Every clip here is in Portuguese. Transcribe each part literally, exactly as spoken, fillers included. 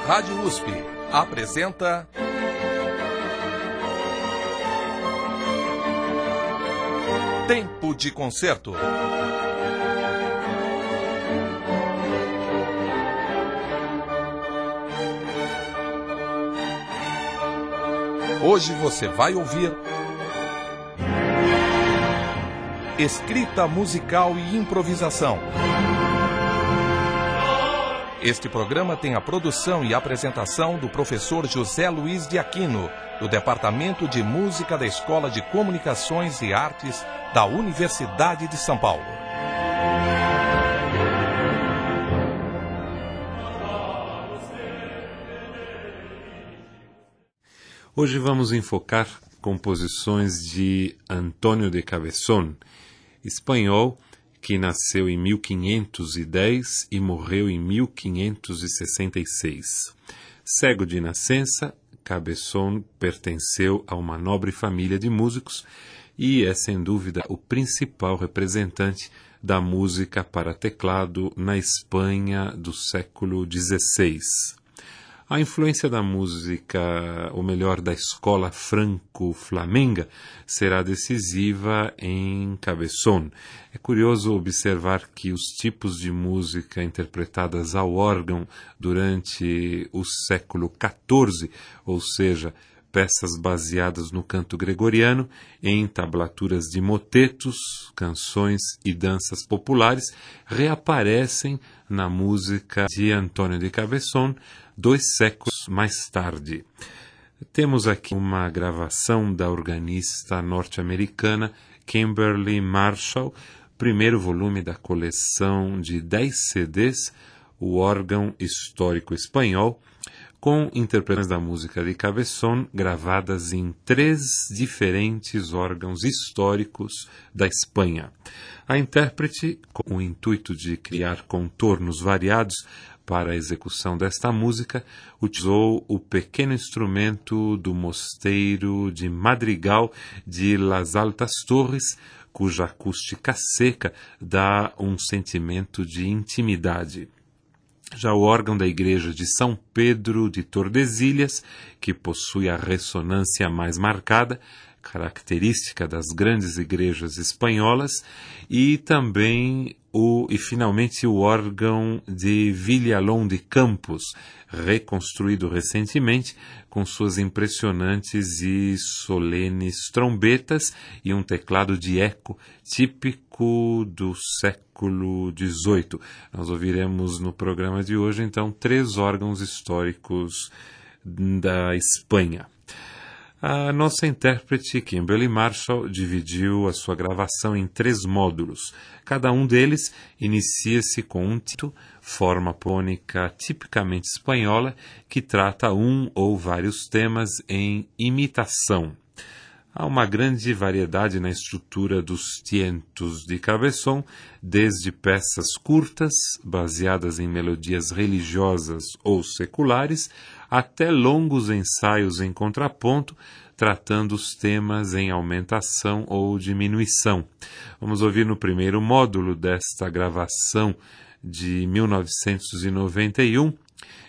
Rádio U S P apresenta Tempo de Concerto. Hoje você vai ouvir escrita musical e improvisação. Este programa tem a produção e apresentação do professor José Luiz de Aquino, do Departamento de Música da Escola de Comunicações e Artes da Universidade de São Paulo. Hoje vamos enfocar composições de Antônio de Cabezón, espanhol, que nasceu em mil quinhentos e dez e morreu em mil quinhentos e sessenta e seis. Cego de nascença, Cabezón pertenceu a uma nobre família de músicos e é, sem dúvida, o principal representante da música para teclado na Espanha do século dezesseis. A influência da música, ou melhor, da escola franco-flamenga, será decisiva em Cabezón. É curioso observar que os tipos de música interpretadas ao órgão durante o século quatorze, ou seja, peças baseadas no canto gregoriano, em tablaturas de motetos, canções e danças populares, reaparecem na música de Antônio de Cabezón dois séculos mais tarde. Temos aqui uma gravação da organista norte-americana Kimberly Marshall, primeiro volume da coleção de dez C Ds, o órgão histórico espanhol, com interpretações da música de Cabezón gravadas em três diferentes órgãos históricos da Espanha. A intérprete, com o intuito de criar contornos variados para a execução desta música, utilizou o pequeno instrumento do mosteiro de Madrigal de Las Altas Torres, cuja acústica seca dá um sentimento de intimidade. Já o órgão da igreja de São Pedro de Tordesilhas, que possui a ressonância mais marcada, característica das grandes igrejas espanholas, e também o e finalmente o órgão de Villalón de Campos, reconstruído recentemente com suas impressionantes e solenes trombetas e um teclado de eco típico do século dezoito. Nós ouviremos no programa de hoje, então, três órgãos históricos da Espanha. A nossa intérprete, Kimberly Marshall, dividiu a sua gravação em três módulos. Cada um deles inicia-se com um título, forma polônica tipicamente espanhola, que trata um ou vários temas em imitação. Há uma grande variedade na estrutura dos tientos de Cabezón, desde peças curtas, baseadas em melodias religiosas ou seculares, até longos ensaios em contraponto, tratando os temas em aumentação ou diminuição. Vamos ouvir no primeiro módulo desta gravação de mil novecentos e noventa e um,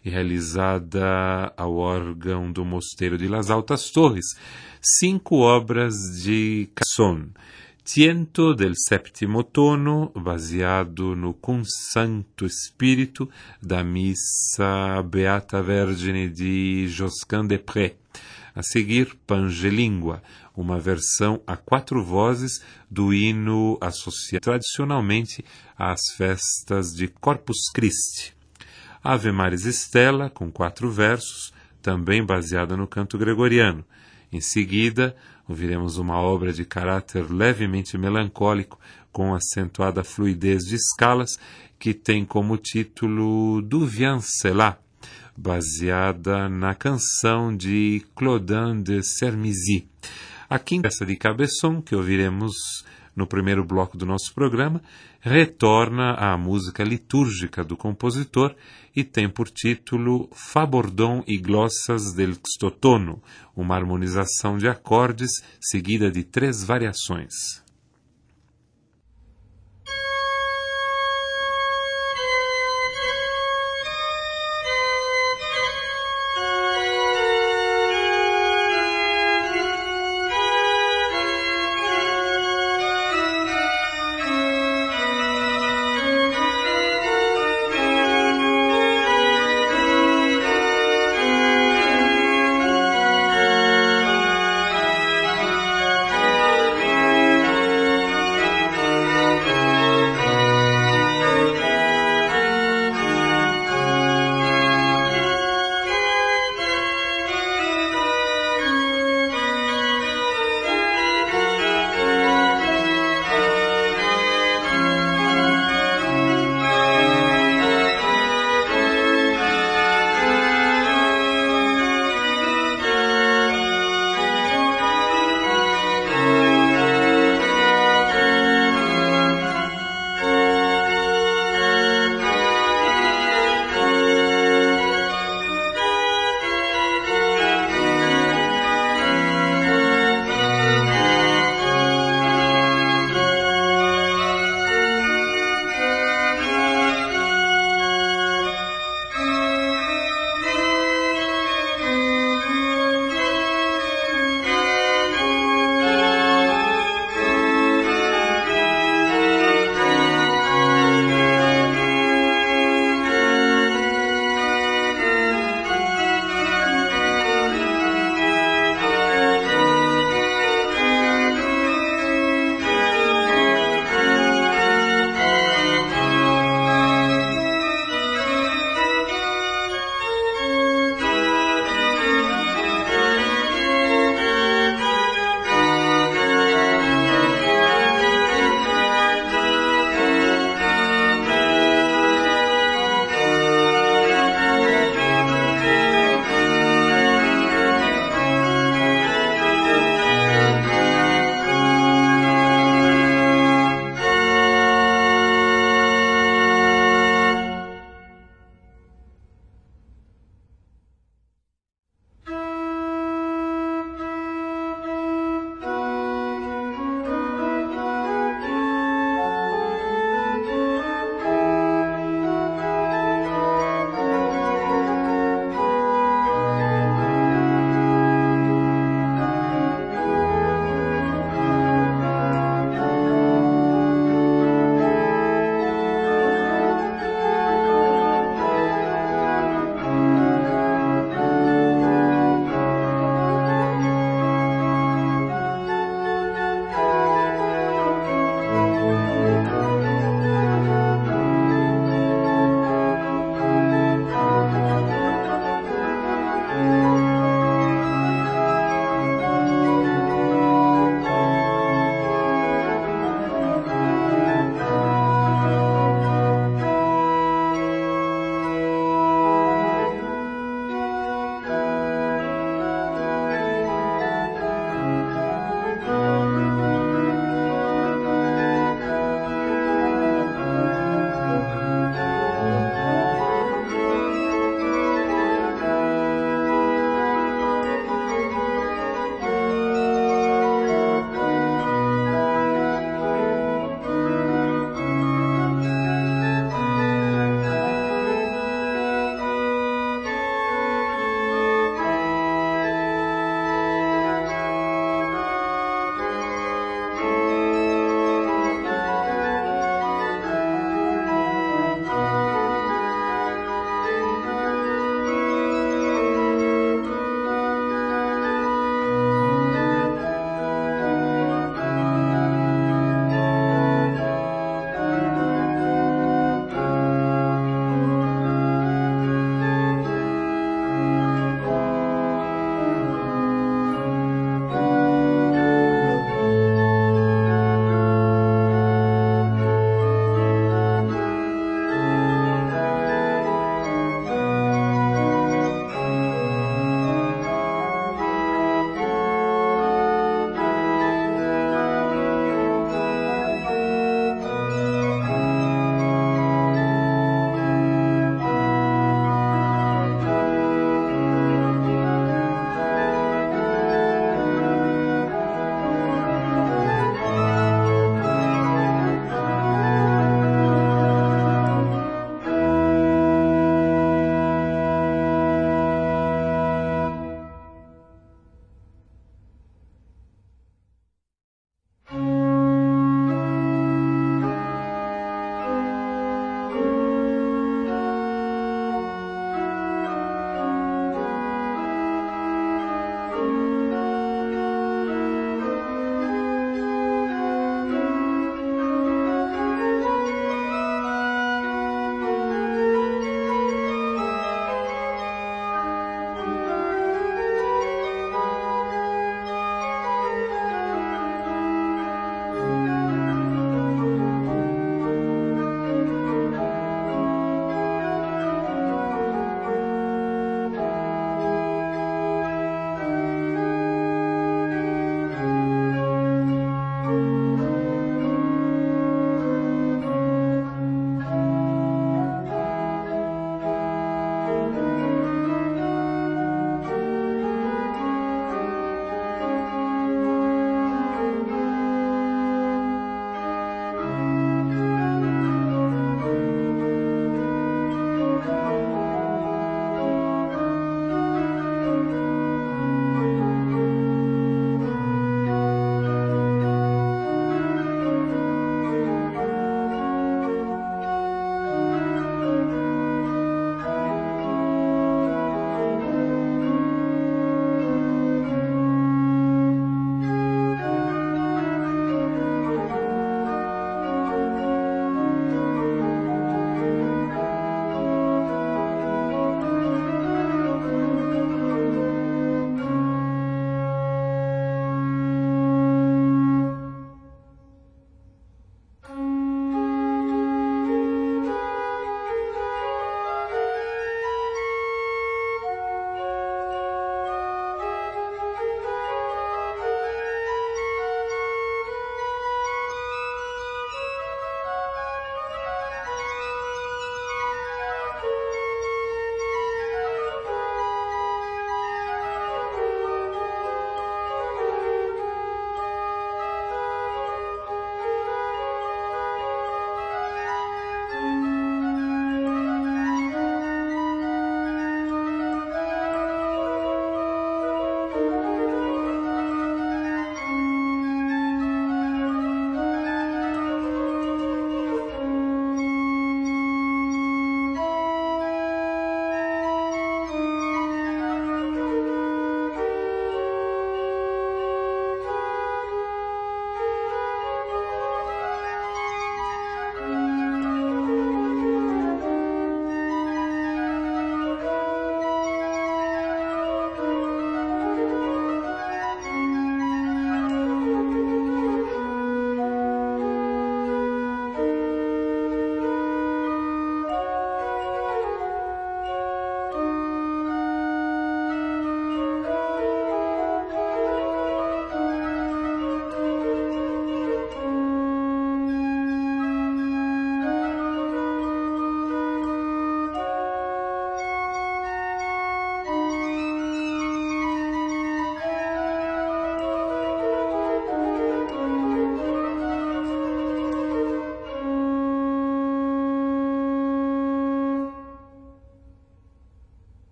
realizada ao órgão do Mosteiro de Las Altas Torres, cinco obras de Cabezón. Tiento del sétimo tono, baseado no Cum Santo Espírito da Missa Beata Vergine de Josquin des Prés. A seguir, Pangelíngua, uma versão a quatro vozes do hino associado tradicionalmente às festas de Corpus Christi. Ave Maris Stella, com quatro versos, também baseada no canto gregoriano. Em seguida, ouviremos uma obra de caráter levemente melancólico, com acentuada fluidez de escalas, que tem como título Du viens cela, baseada na canção de Claudin de Sermizy. A quinta peça de Cabezón, que ouviremos no primeiro bloco do nosso programa, retorna à música litúrgica do compositor e tem por título Fabordón e Glossas del Xtotono, uma harmonização de acordes seguida de três variações.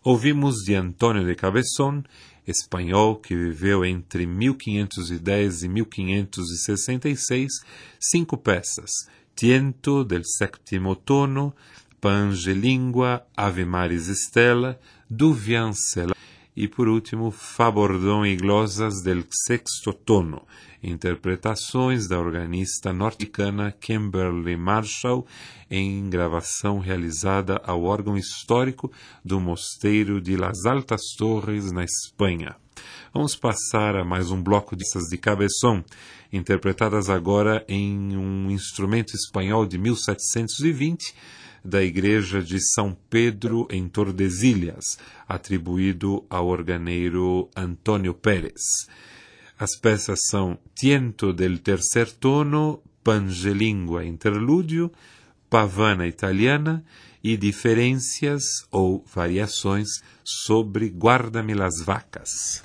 Ouvimos de Antônio de Cabezón, espanhol que viveu entre mil quinhentos e dez e mil quinhentos e sessenta e seis, cinco peças: Tiento, del sétimo tono, Pangelingua, Ave Maris Stella, Du Viancela e, por último, Fabordón e Glosas, del sexto tono, interpretações da organista norte-americana Kimberly Marshall em gravação realizada ao órgão histórico do Mosteiro de Las Altas Torres, na Espanha. Vamos passar a mais um bloco dessas de Cabezón, interpretadas agora em um instrumento espanhol de mil setecentos e vinte, da Igreja de São Pedro, em Tordesilhas, atribuído ao organeiro Antônio Pérez. As peças são Tiento del tercer tono, Pangelingua interlúdio, Pavana italiana e diferenças ou variações sobre Guarda-me las vacas.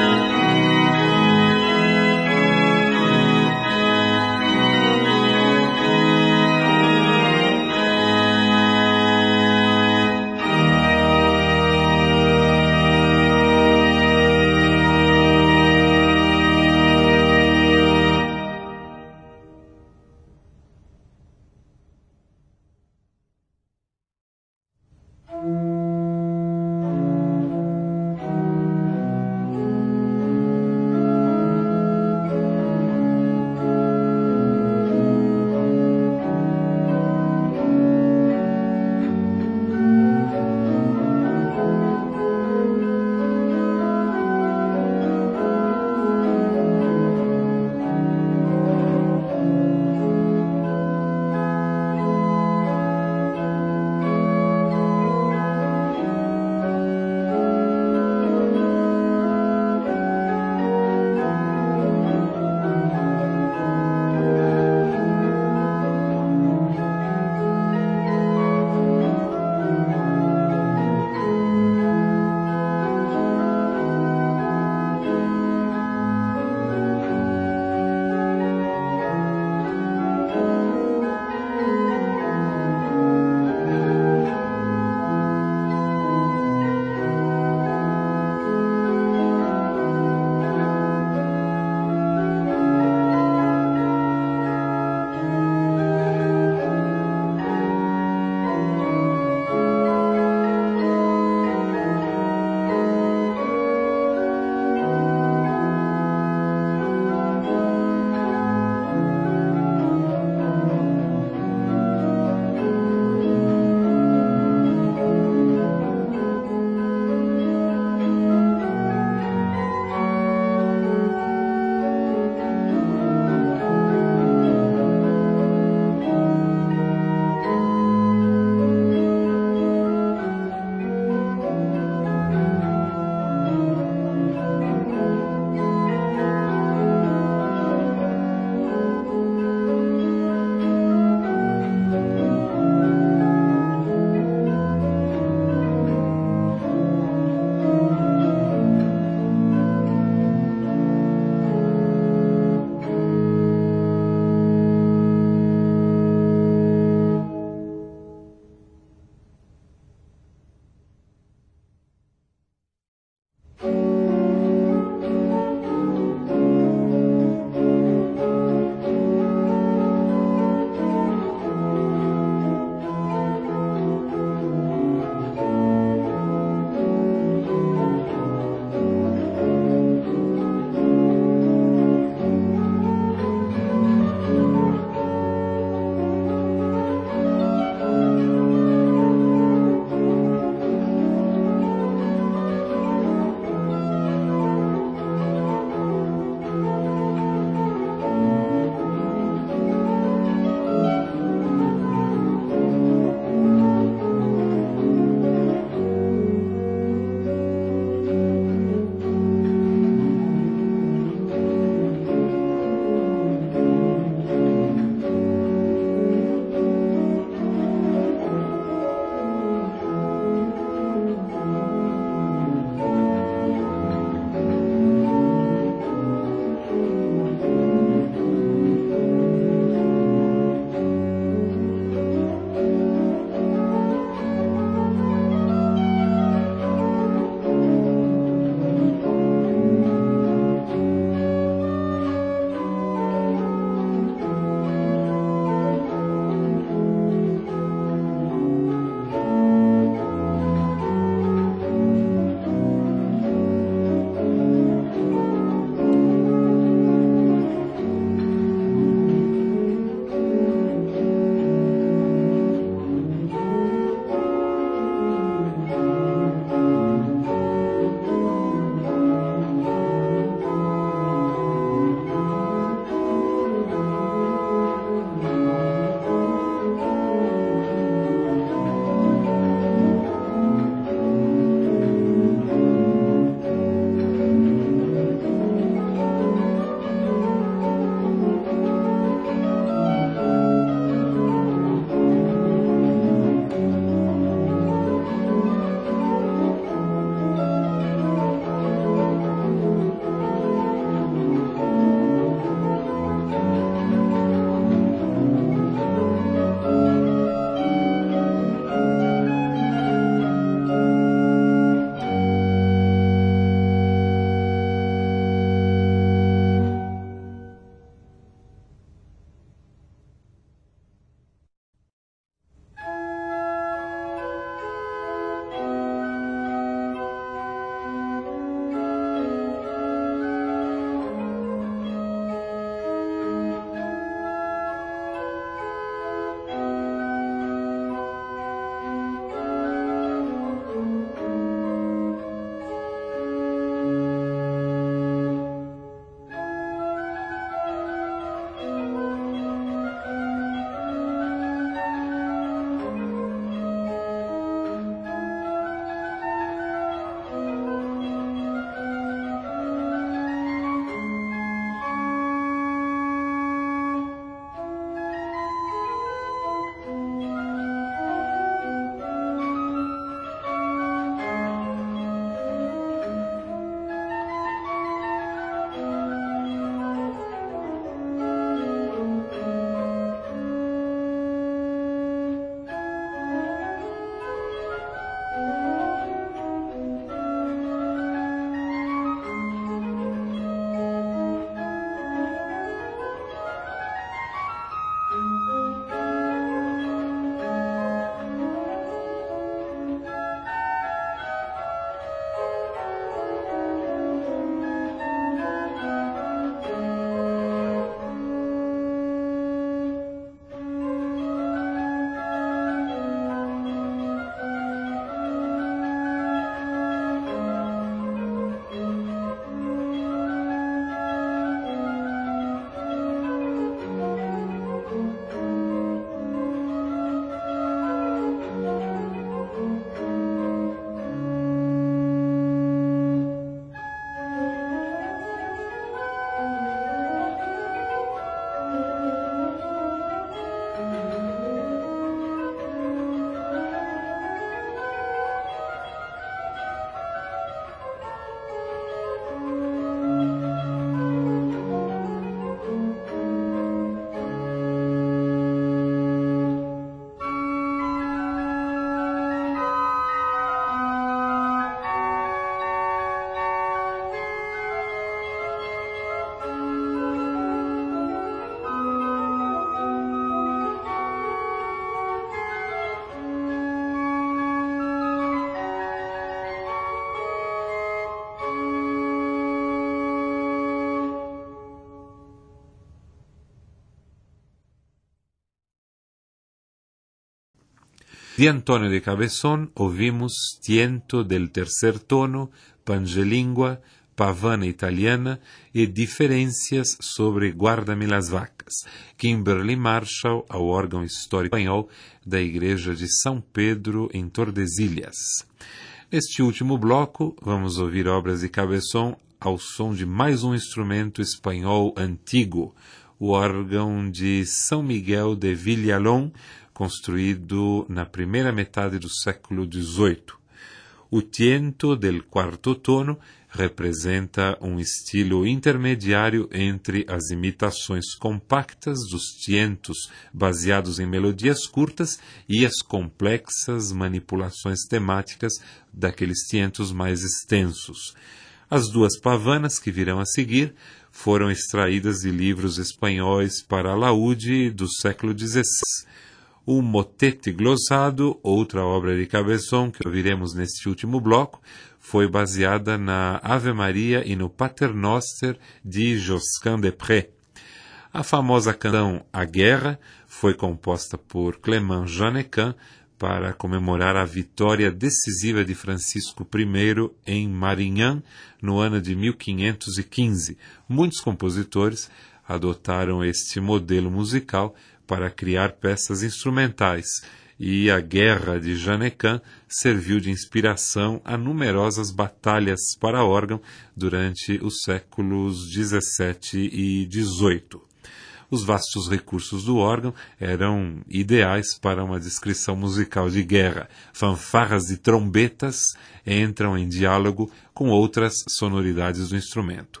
De Antônio de Cabezón ouvimos Tiento del tercer tono, Pangelíngua, Pavana italiana e Diferências sobre Guarda-me las Vacas, Kimberly Marshall, ao órgão histórico espanhol da Igreja de São Pedro, em Tordesilhas. Neste último bloco, vamos ouvir obras de Cabezón ao som de mais um instrumento espanhol antigo, o órgão de São Miguel de Villalón, construído na primeira metade do século dezoito. O tiento del quarto tono representa um estilo intermediário entre as imitações compactas dos tientos baseados em melodias curtas e as complexas manipulações temáticas daqueles tientos mais extensos. As duas pavanas que virão a seguir foram extraídas de livros espanhóis para alaúde do século dezesseis. O Motete Glosado, outra obra de Cabezón que ouviremos neste último bloco, foi baseada na Ave Maria e no Paternoster de Josquin des Prés. A famosa canção A Guerra foi composta por Clément Jeannequin para comemorar a vitória decisiva de Francisco I em Marignan no ano de mil quinhentos e quinze. Muitos compositores adotaram este modelo musical para criar peças instrumentais, e a Guerra de Jeannequin serviu de inspiração a numerosas batalhas para órgão durante os séculos dezessete e dezoito. Os vastos recursos do órgão eram ideais para uma descrição musical de guerra. Fanfarras de trombetas entram em diálogo com outras sonoridades do instrumento.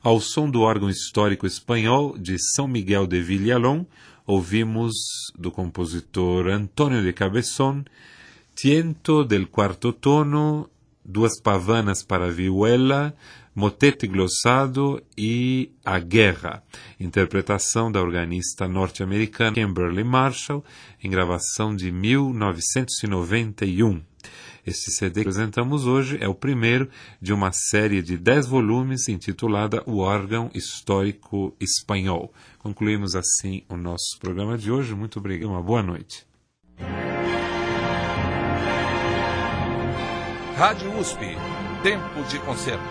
Ao som do órgão histórico espanhol de São Miguel de Villalón, ouvimos do compositor Antônio de Cabezón, Tiento del quarto tono, Duas pavanas para vihuela, Motete glossado e A Guerra, interpretação da organista norte-americana Kimberly Marshall, em gravação de mil novecentos e noventa e um. Este C D que apresentamos hoje é o primeiro de uma série de dez volumes intitulada O Órgão Histórico Espanhol. Concluímos assim o nosso programa de hoje. Muito obrigado, uma boa noite. Rádio U S P, Tempo de Concerto.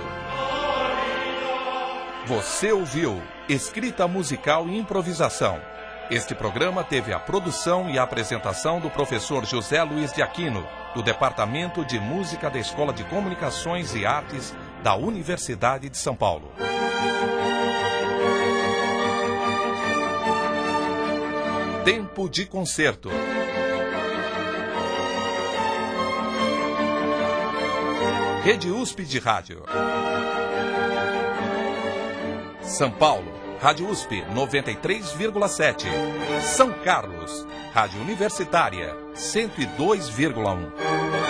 Você ouviu Escrita Musical e Improvisação. Este programa teve a produção e a apresentação do professor José Luiz de Aquino, do Departamento de Música da Escola de Comunicações e Artes da Universidade de São Paulo. Tempo de Concerto. Rede U S P de Rádio. São Paulo, Rádio U S P noventa e três vírgula sete. São Carlos, Rádio Universitária cento e dois vírgula um.